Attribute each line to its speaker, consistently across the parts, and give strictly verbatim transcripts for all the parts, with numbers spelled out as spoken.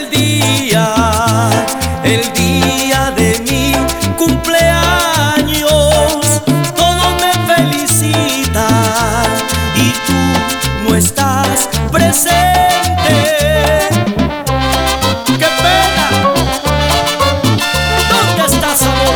Speaker 1: día, el día de mi cumpleaños, todos me felicitan y tú no estás presente. ¡Qué pena! ¿Dónde estás, amor?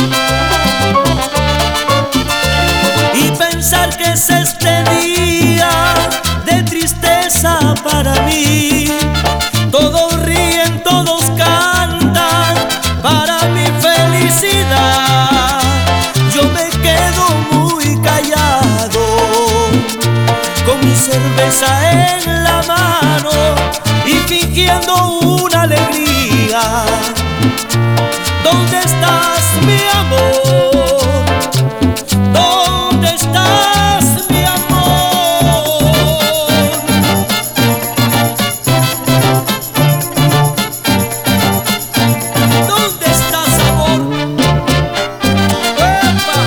Speaker 1: Y pensar que es este día de tristeza para mí. Todos ríen, todos cantan para mi felicidad. Yo me quedo muy callado con mi cerveza en la mano y fingiendo una alegría. ¿Dónde estás, mi amor? ¿Dónde estás, mi amor? ¿Dónde estás, amor? ¡Epa!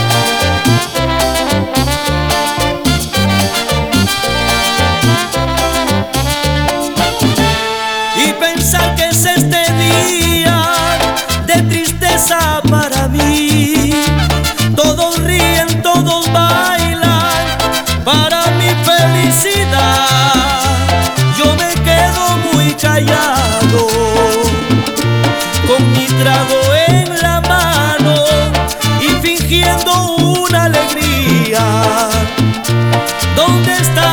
Speaker 1: Y pensar que es este día de tristeza para mí. Todos ríen, todos bailan para mi felicidad. Yo me quedo muy callado con mi trago en la mano y fingiendo una alegría. ¿Dónde está